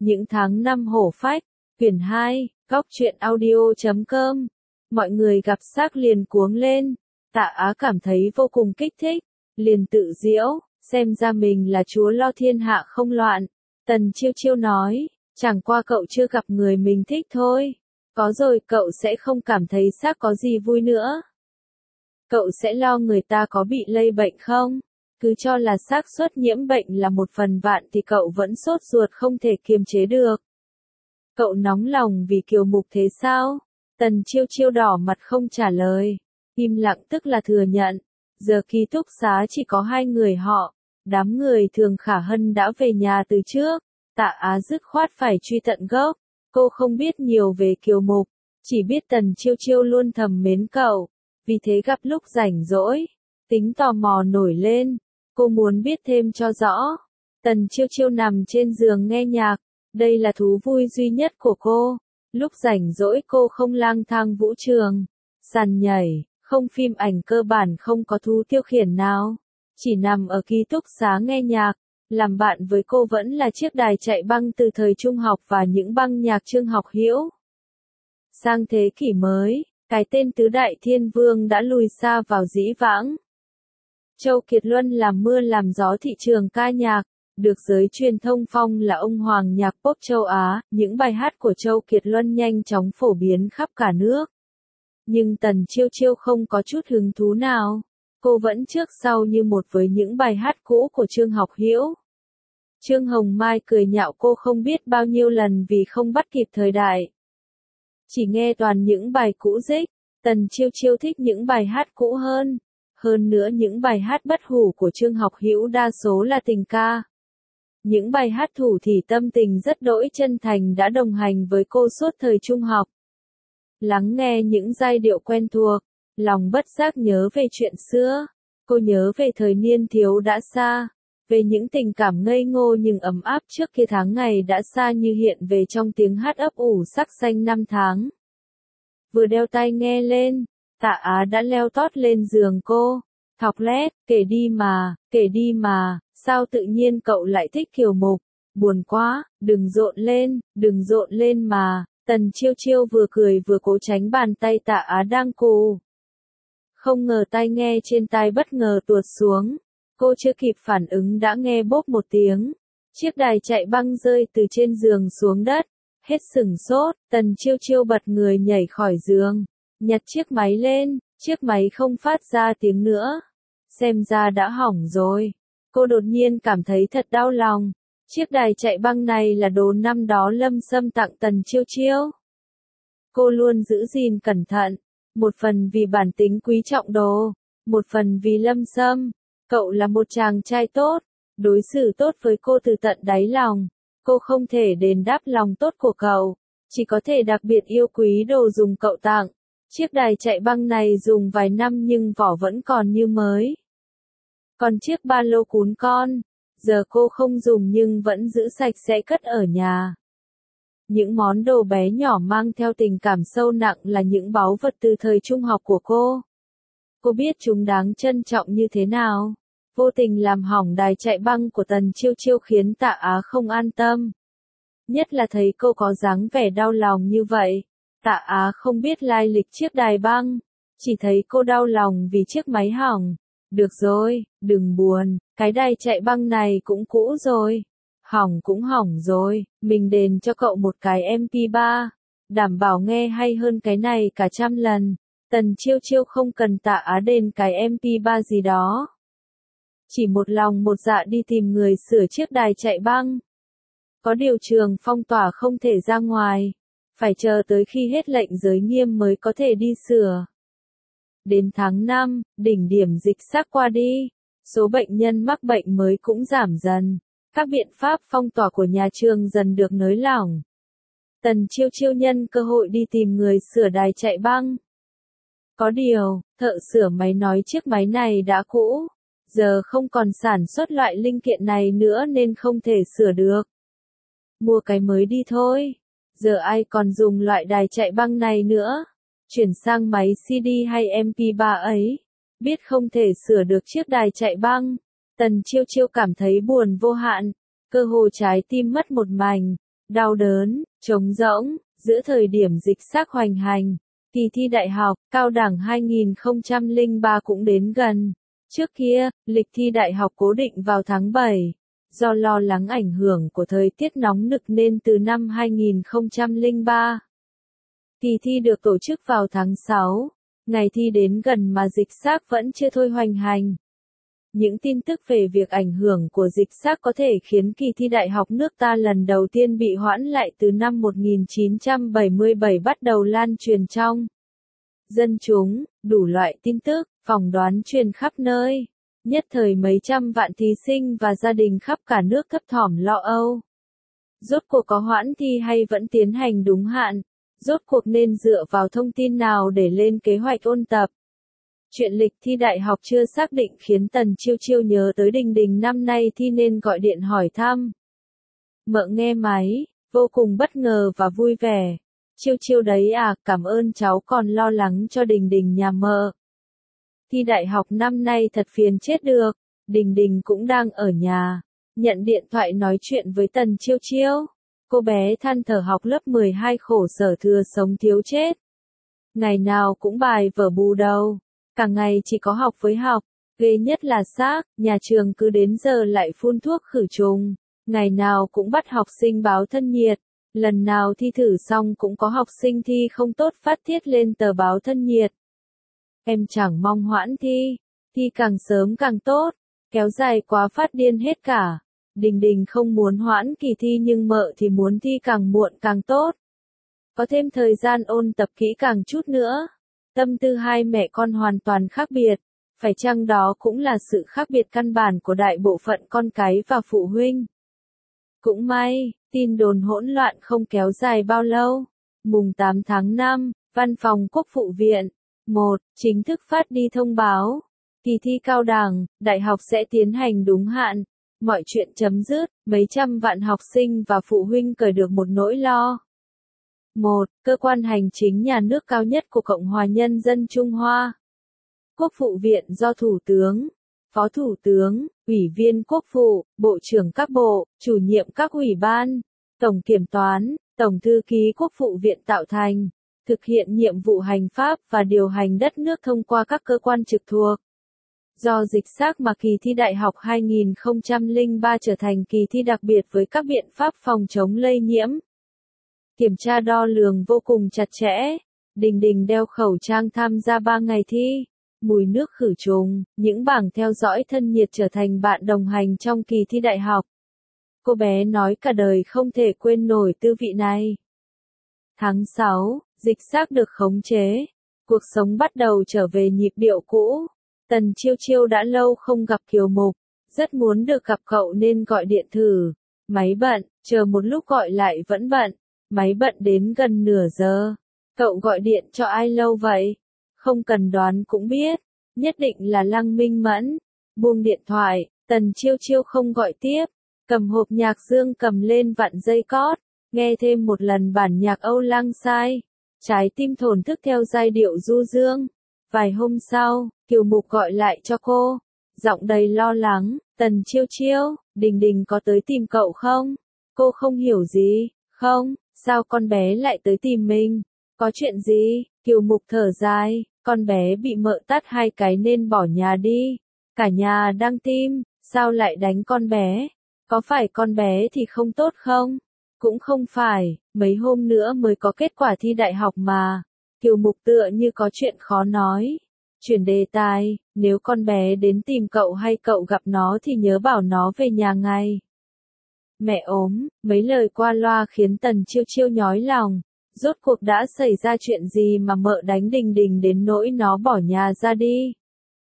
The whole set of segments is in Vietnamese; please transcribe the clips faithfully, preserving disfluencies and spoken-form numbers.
Những tháng năm hổ phách, quyển hai, góc truyện audio chấm com. Mọi người gặp xác liền cuống lên. Tạ Á cảm thấy vô cùng kích thích, liền tự giễu, xem ra mình là chúa lo thiên hạ không loạn. Tần Chiêu Chiêu nói, chẳng qua cậu chưa gặp người mình thích thôi. Có rồi cậu sẽ không cảm thấy xác có gì vui nữa. Cậu sẽ lo người ta có bị lây bệnh không? Cứ cho là xác suất nhiễm bệnh là một phần vạn thì cậu vẫn sốt ruột không thể kiềm chế được. Cậu nóng lòng vì Kiều Mục thế sao? Tần Chiêu Chiêu đỏ mặt không trả lời. Im lặng tức là thừa nhận. Giờ ký túc xá chỉ có hai người họ. Đám người Thường Khả Hân đã về nhà từ trước. Tạ Á dứt khoát phải truy tận gốc. Cô không biết nhiều về Kiều Mục. Chỉ biết Tần Chiêu Chiêu luôn thầm mến cậu. Vì thế gặp lúc rảnh rỗi, tính tò mò nổi lên. Cô muốn biết thêm cho rõ. Tần Chiêu Chiêu nằm trên giường nghe nhạc. Đây là thú vui duy nhất của cô. Lúc rảnh rỗi cô không lang thang vũ trường, sàn nhảy, không phim ảnh, cơ bản không có thú tiêu khiển nào. Chỉ nằm ở ký túc xá nghe nhạc. Làm bạn với cô vẫn là chiếc đài chạy băng từ thời trung học và những băng nhạc Trương Học Hiễu. Sang thế kỷ mới, cái tên tứ đại thiên vương đã lùi xa vào dĩ vãng. Châu Kiệt Luân làm mưa làm gió thị trường ca nhạc, được giới truyền thông phong là ông hoàng nhạc pop châu Á. Những bài hát của Châu Kiệt Luân nhanh chóng phổ biến khắp cả nước. Nhưng Tần Chiêu Chiêu không có chút hứng thú nào. Cô vẫn trước sau như một với những bài hát cũ của Trương Học Hiễu. Trương Hồng Mai cười nhạo cô không biết bao nhiêu lần vì không bắt kịp thời đại. Chỉ nghe toàn những bài cũ rích. Tần Chiêu Chiêu thích những bài hát cũ hơn. Hơn nữa những bài hát bất hủ của Trương Học Hiễu đa số là tình ca. Những bài hát thủ thỉ tâm tình rất đỗi chân thành đã đồng hành với cô suốt thời trung học. Lắng nghe những giai điệu quen thuộc, lòng bất giác nhớ về chuyện xưa. Cô nhớ về thời niên thiếu đã xa, về những tình cảm ngây ngô nhưng ấm áp trước kia tháng ngày đã xa như hiện về trong tiếng hát ấp ủ sắc xanh năm tháng. Vừa đeo tai nghe lên, Tạ Á đã leo tót lên giường cô. Thọc lét, kể đi mà, kể đi mà, sao tự nhiên cậu lại thích Kiều Mục? Buồn quá, đừng rộn lên, đừng rộn lên mà. Tần Chiêu Chiêu vừa cười vừa cố tránh bàn tay Tạ Á đang cù. Không ngờ tai nghe trên tai bất ngờ tuột xuống. Cô chưa kịp phản ứng đã nghe bốp một tiếng. Chiếc đài chạy băng rơi từ trên giường xuống đất. Hết sửng sốt, Tần Chiêu Chiêu bật người nhảy khỏi giường. Nhặt chiếc máy lên, chiếc máy không phát ra tiếng nữa. Xem ra đã hỏng rồi. Cô đột nhiên cảm thấy thật đau lòng. Chiếc đài chạy băng này là đồ năm đó Lâm Sâm tặng Tần Chiêu Chiêu. Cô luôn giữ gìn cẩn thận. Một phần vì bản tính quý trọng đồ. Một phần vì Lâm Sâm. Cậu là một chàng trai tốt. Đối xử tốt với cô từ tận đáy lòng. Cô không thể đền đáp lòng tốt của cậu. Chỉ có thể đặc biệt yêu quý đồ dùng cậu tặng. Chiếc đài chạy băng này dùng vài năm nhưng vỏ vẫn còn như mới. Còn chiếc ba lô cún con, giờ cô không dùng nhưng vẫn giữ sạch sẽ cất ở nhà. Những món đồ bé nhỏ mang theo tình cảm sâu nặng là những báu vật từ thời trung học của cô. Cô biết chúng đáng trân trọng như thế nào. Vô tình làm hỏng đài chạy băng của Tần Chiêu Chiêu khiến Tạ Á không an tâm. Nhất là thấy cô có dáng vẻ đau lòng như vậy. Tạ Á không biết lai lịch chiếc đài băng. Chỉ thấy cô đau lòng vì chiếc máy hỏng. Được rồi, đừng buồn, cái đài chạy băng này cũng cũ rồi. Hỏng cũng hỏng rồi, mình đền cho cậu một cái em pê ba. Đảm bảo nghe hay hơn cái này cả trăm lần. Tần Chiêu Chiêu không cần Tạ Á đền cái em pê ba gì đó. Chỉ một lòng một dạ đi tìm người sửa chiếc đài chạy băng. Có điều trường phong tỏa không thể ra ngoài. Phải chờ tới khi hết lệnh giới nghiêm mới có thể đi sửa. Đến tháng năm, đỉnh điểm dịch sắp qua đi. Số bệnh nhân mắc bệnh mới cũng giảm dần. Các biện pháp phong tỏa của nhà trường dần được nới lỏng. Tần Chiêu Chiêu nhân cơ hội đi tìm người sửa đài chạy băng. Có điều, thợ sửa máy nói chiếc máy này đã cũ. Giờ không còn sản xuất loại linh kiện này nữa nên không thể sửa được. Mua cái mới đi thôi. Giờ ai còn dùng loại đài chạy băng này nữa. Chuyển sang máy xê đê hay em pê ba ấy. Biết không thể sửa được chiếc đài chạy băng. Tần Chiêu Chiêu cảm thấy buồn vô hạn. Cơ hồ trái tim mất một mảnh. đau đớn, trống rỗng, giữa thời điểm dịch xác hoành hành. Kỳ thi đại học, cao đẳng hai không không ba cũng đến gần. Trước kia, lịch thi đại học cố định vào tháng bảy. Do lo lắng ảnh hưởng của thời tiết nóng nực nên từ năm hai không không ba, kỳ thi được tổ chức vào tháng sáu. Ngày thi đến gần mà dịch xác vẫn chưa thôi hoành hành. Những tin tức về việc ảnh hưởng của dịch xác có thể khiến kỳ thi đại học nước ta lần đầu tiên bị hoãn lại từ năm một nghìn chín trăm bảy mươi bảy bắt đầu lan truyền trong dân chúng, đủ loại tin tức, phỏng đoán truyền khắp nơi. Nhất thời mấy trăm vạn thí sinh và gia đình khắp cả nước thấp thỏm lo âu. Rốt cuộc có hoãn thi hay vẫn tiến hành đúng hạn? Rốt cuộc nên dựa vào thông tin nào để lên kế hoạch ôn tập? Chuyện lịch thi đại học chưa xác định khiến Tần Chiêu Chiêu nhớ tới Đình Đình năm nay thi nên gọi điện hỏi thăm. Mợ nghe máy, vô cùng bất ngờ và vui vẻ. Chiêu Chiêu đấy à, cảm ơn cháu còn lo lắng cho Đình Đình nhà mợ. Thi đại học năm nay thật phiền chết được, Đình Đình cũng đang ở nhà. Nhận điện thoại nói chuyện với Tần Chiêu Chiêu. Cô bé than thở học lớp mười hai khổ sở thừa sống thiếu chết. Ngày nào cũng bài vở bù đầu. Cả ngày chỉ có học với học. Ghê nhất là xác, nhà trường cứ đến giờ lại phun thuốc khử trùng. Ngày nào cũng bắt học sinh báo thân nhiệt. Lần nào thi thử xong cũng có học sinh thi không tốt phát tiết lên tờ báo thân nhiệt. Em chẳng mong hoãn thi. Thi càng sớm càng tốt. Kéo dài quá phát điên hết cả. Đình Đình không muốn hoãn kỳ thi nhưng mợ thì muốn thi càng muộn càng tốt. Có thêm thời gian ôn tập kỹ càng chút nữa. Tâm tư hai mẹ con hoàn toàn khác biệt. Phải chăng đó cũng là sự khác biệt căn bản của đại bộ phận con cái và phụ huynh. Cũng may, tin đồn hỗn loạn không kéo dài bao lâu. Mùng tám tháng năm, Văn phòng Quốc vụ viện một chính thức phát đi thông báo. Kỳ thi cao đẳng, đại học sẽ tiến hành đúng hạn. Mọi chuyện chấm dứt, mấy trăm vạn học sinh và phụ huynh cởi được một nỗi lo. một. Cơ quan hành chính nhà nước cao nhất của Cộng hòa Nhân dân Trung Hoa. Quốc vụ viện do Thủ tướng, Phó Thủ tướng, Ủy viên Quốc vụ, Bộ trưởng các bộ, chủ nhiệm các ủy ban, Tổng kiểm toán, Tổng thư ký Quốc vụ viện tạo thành, thực hiện nhiệm vụ hành pháp và điều hành đất nước thông qua các cơ quan trực thuộc. Do dịch xác mà kỳ thi đại học hai không không ba trở thành kỳ thi đặc biệt với các biện pháp phòng chống lây nhiễm. Kiểm tra đo lường vô cùng chặt chẽ. Đình Đình đeo khẩu trang tham gia ba ngày thi. Mùi nước khử trùng, những bảng theo dõi thân nhiệt trở thành bạn đồng hành trong kỳ thi đại học. Cô bé nói cả đời không thể quên nổi tư vị này. Tháng sáu, dịch xác được khống chế. Cuộc sống bắt đầu trở về nhịp điệu cũ. Tần Chiêu Chiêu đã lâu không gặp Kiều Mục. Rất muốn được gặp cậu nên gọi điện thử. Máy bận, chờ một lúc gọi lại vẫn bận. Máy bận đến gần nửa giờ. Cậu gọi điện cho ai lâu vậy? Không cần đoán cũng biết. Nhất định là Lăng Minh Mẫn. Buông điện thoại, Tần Chiêu Chiêu không gọi tiếp. Cầm hộp nhạc dương cầm lên vặn dây cót. Nghe thêm một lần bản nhạc Âu Lang Sai. Trái tim thổn thức theo giai điệu du dương. Vài hôm sau, Kiều Mục gọi lại cho cô. Giọng đầy lo lắng. Tần Chiêu Chiêu, Đình Đình có tới tìm cậu không? Cô không hiểu gì. Không, sao con bé lại tới tìm mình? Có chuyện gì? Kiều Mục thở dài. Con bé bị mợ tát hai cái nên bỏ nhà đi. Cả nhà đang tim, sao lại đánh con bé? Có phải con bé thì không tốt không? Cũng không phải, mấy hôm nữa mới có kết quả thi đại học mà. Kiều Mục tựa như có chuyện khó nói. Chuyển đề tài, nếu con bé đến tìm cậu hay cậu gặp nó thì nhớ bảo nó về nhà ngay. Mẹ ốm, mấy lời qua loa khiến Tần Chiêu Chiêu nhói lòng. Rốt cuộc đã xảy ra chuyện gì mà mợ đánh Đình Đình đến nỗi nó bỏ nhà ra đi?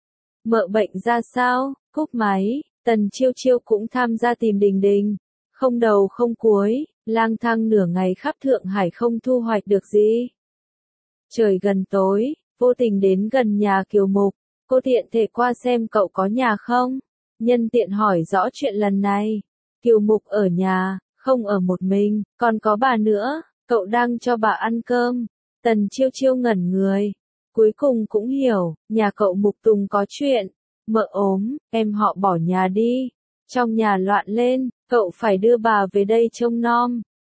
Mợ bệnh ra sao? Cúp máy, Tần Chiêu Chiêu cũng tham gia tìm Đình Đình. Không đầu không cuối, lang thang nửa ngày khắp Thượng Hải không thu hoạch được gì. Trời gần tối, vô tình đến gần nhà Kiều Mục. Cô tiện thể qua xem cậu có nhà không? Nhân tiện hỏi rõ chuyện lần này. Kiều Mục ở nhà, không ở một mình, còn có bà nữa. Cậu đang cho bà ăn cơm. Tần Chiêu Chiêu ngẩn người. Cuối cùng cũng hiểu, nhà cậu Mục Tùng có chuyện. Mợ ốm, em họ bỏ nhà đi. Trong nhà loạn lên, cậu phải đưa bà về đây trông nom.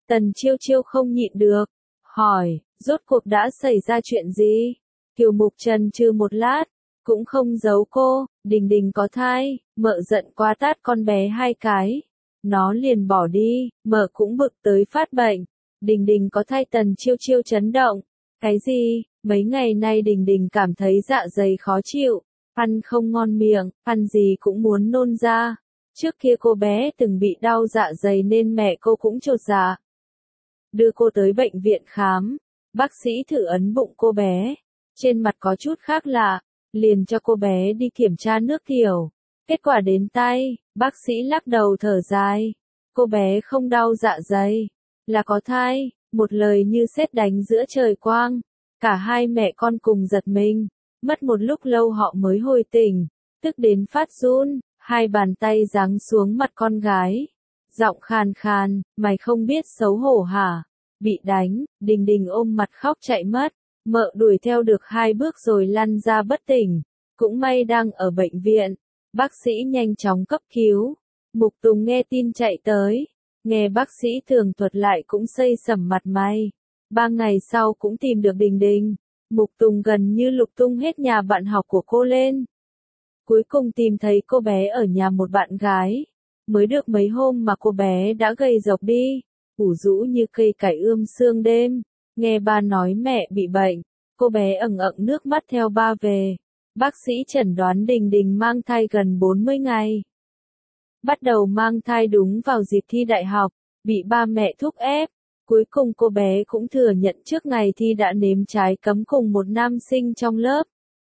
Tần Chiêu Chiêu không nhịn được, hỏi, rốt cuộc đã xảy ra chuyện gì? Kiều Mục chần chừ một lát, cũng không giấu cô, Đình Đình có thai, mợ giận quá tát con bé hai cái. Nó liền bỏ đi, mợ cũng bực tới phát bệnh. Đình Đình có thai. Tần Chiêu Chiêu chấn động. Cái gì? Mấy ngày nay Đình Đình cảm thấy dạ dày khó chịu, ăn không ngon miệng, ăn gì cũng muốn nôn ra. Trước kia cô bé từng bị đau dạ dày nên mẹ cô cũng chột dạ. Đưa cô tới bệnh viện khám, bác sĩ thử ấn bụng cô bé, trên mặt có chút khác lạ, liền cho cô bé đi kiểm tra nước tiểu. Kết quả đến tay, bác sĩ lắc đầu thở dài, cô bé không đau dạ dày, là có thai, một lời như sét đánh giữa trời quang. Cả hai mẹ con cùng giật mình, mất một lúc lâu họ mới hồi tỉnh, tức đến phát run, hai bàn tay giáng xuống mặt con gái. Giọng khàn khàn, mày không biết xấu hổ hả? Bị đánh, Đình Đình ôm mặt khóc chạy mất, mợ đuổi theo được hai bước rồi lăn ra bất tỉnh, cũng may đang ở bệnh viện, bác sĩ nhanh chóng cấp cứu. Mục Tùng nghe tin chạy tới, nghe bác sĩ tường thuật lại cũng xây sẩm mặt mày. Ba ngày sau cũng tìm được Đình Đình, Mục Tùng gần như lục tung hết nhà bạn học của cô lên. Cuối cùng tìm thấy cô bé ở nhà một bạn gái. Mới được mấy hôm mà cô bé đã gầy rộc đi, ủ rũ như cây cải ươm sương đêm. Nghe ba nói mẹ bị bệnh, cô bé ẩn ẩn nước mắt theo ba về. Bác sĩ chẩn đoán Đình Đình mang thai gần bốn mươi ngày. Bắt đầu mang thai đúng vào dịp thi đại học, bị ba mẹ thúc ép. Cuối cùng cô bé cũng thừa nhận trước ngày thi đã nếm trái cấm cùng một nam sinh trong lớp.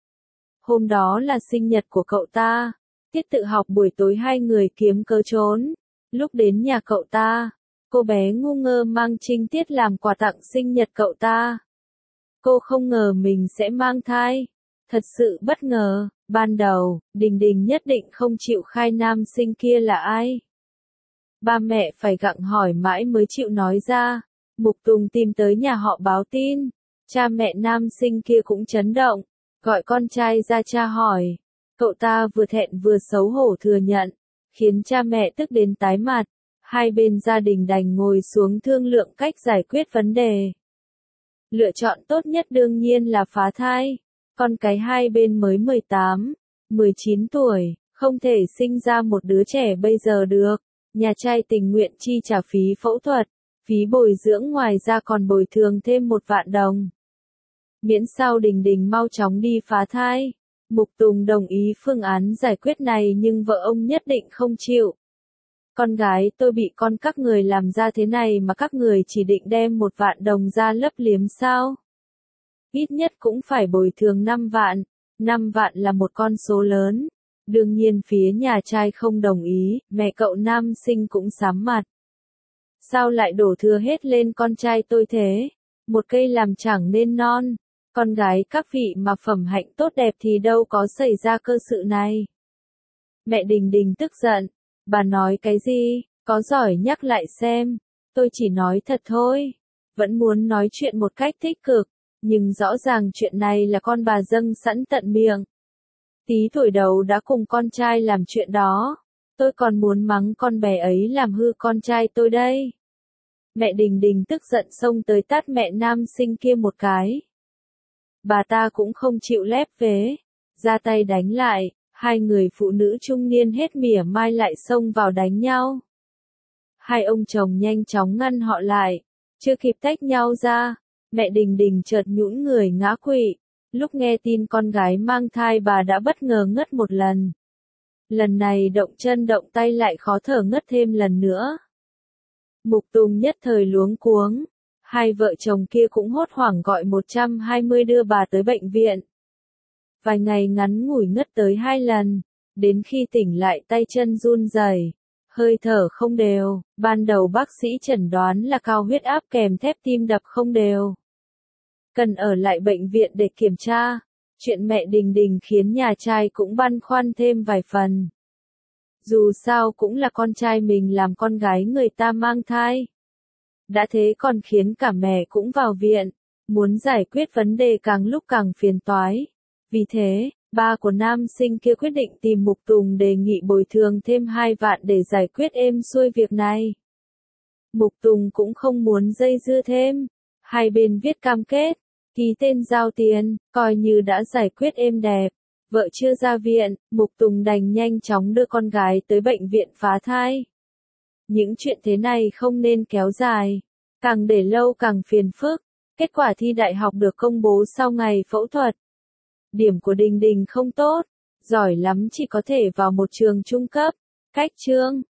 Hôm đó là sinh nhật của cậu ta. Tiết tự học buổi tối hai người kiếm cớ trốn. Lúc đến nhà cậu ta, cô bé ngu ngơ mang trinh tiết làm quà tặng sinh nhật cậu ta. Cô không ngờ mình sẽ mang thai. Thật sự bất ngờ, ban đầu, Đình Đình nhất định không chịu khai nam sinh kia là ai. Ba mẹ phải gặng hỏi mãi mới chịu nói ra. Mục Tùng tìm tới nhà họ báo tin. Cha mẹ nam sinh kia cũng chấn động, gọi con trai ra tra hỏi. Cậu ta vừa thẹn vừa xấu hổ thừa nhận, khiến cha mẹ tức đến tái mặt. Hai bên gia đình đành ngồi xuống thương lượng cách giải quyết vấn đề. Lựa chọn tốt nhất đương nhiên là phá thai. Con cái hai bên mới mười tám, mười chín tuổi, không thể sinh ra một đứa trẻ bây giờ được. Nhà trai tình nguyện chi trả phí phẫu thuật, phí bồi dưỡng, ngoài ra còn bồi thường thêm một vạn đồng. Miễn sao Đình Đình mau chóng đi phá thai. Mục Tùng đồng ý phương án giải quyết này nhưng vợ ông nhất định không chịu. Con gái tôi bị con các người làm ra thế này mà các người chỉ định đem một vạn đồng ra lấp liếm sao? Ít nhất cũng phải bồi thường năm vạn. Năm vạn là một con số lớn. Đương nhiên phía nhà trai không đồng ý, mẹ cậu nam sinh cũng sám mặt. Sao lại đổ thừa hết lên con trai tôi thế? Một cây làm chẳng nên non. Con gái các vị mà phẩm hạnh tốt đẹp thì đâu có xảy ra cơ sự này. Mẹ Đình Đình tức giận. Bà nói cái gì? Có giỏi nhắc lại xem. Tôi chỉ nói thật thôi. Vẫn muốn nói chuyện một cách tích cực. Nhưng rõ ràng chuyện này là con bà dâng sẵn tận miệng. Tí tuổi đầu đã cùng con trai làm chuyện đó. Tôi còn muốn mắng con bé ấy làm hư con trai tôi đây. Mẹ Đình Đình tức giận xông tới tát mẹ nam sinh kia một cái. Bà ta cũng không chịu lép vế, ra tay đánh lại, hai người phụ nữ trung niên hết mỉa mai lại xông vào đánh nhau. Hai ông chồng nhanh chóng ngăn họ lại, chưa kịp tách nhau ra, mẹ Đình Đình chợt nhũn người ngã quỵ. Lúc nghe tin con gái mang thai bà đã bất ngờ ngất một lần. Lần này động chân động tay lại khó thở ngất thêm lần nữa. Mục Tùng nhất thời luống cuống. Hai vợ chồng kia cũng hốt hoảng gọi một trăm hai mươi đưa bà tới bệnh viện. Vài ngày ngắn ngủi ngất tới hai lần, đến khi tỉnh lại tay chân run rẩy, hơi thở không đều, ban đầu bác sĩ chẩn đoán là cao huyết áp kèm thép tim đập không đều. Cần ở lại bệnh viện để kiểm tra. Chuyện mẹ Đình Đình khiến nhà trai cũng băn khoăn thêm vài phần. Dù sao cũng là con trai mình làm con gái người ta mang thai. Đã thế còn khiến cả mẹ cũng vào viện, muốn giải quyết vấn đề càng lúc càng phiền toái. Vì thế, ba của nam sinh kia quyết định tìm Mục Tùng đề nghị bồi thường thêm hai vạn để giải quyết êm xuôi việc này. Mục Tùng cũng không muốn dây dưa thêm. Hai bên viết cam kết, ký tên giao tiền, coi như đã giải quyết êm đẹp. Vợ chưa ra viện, Mục Tùng đành nhanh chóng đưa con gái tới bệnh viện phá thai. Những chuyện thế này không nên kéo dài, càng để lâu càng phiền phức. Kết quả thi đại học được công bố sau ngày phẫu thuật. Điểm của Đình Đình không tốt, giỏi lắm chỉ có thể vào một trường trung cấp. Cách chương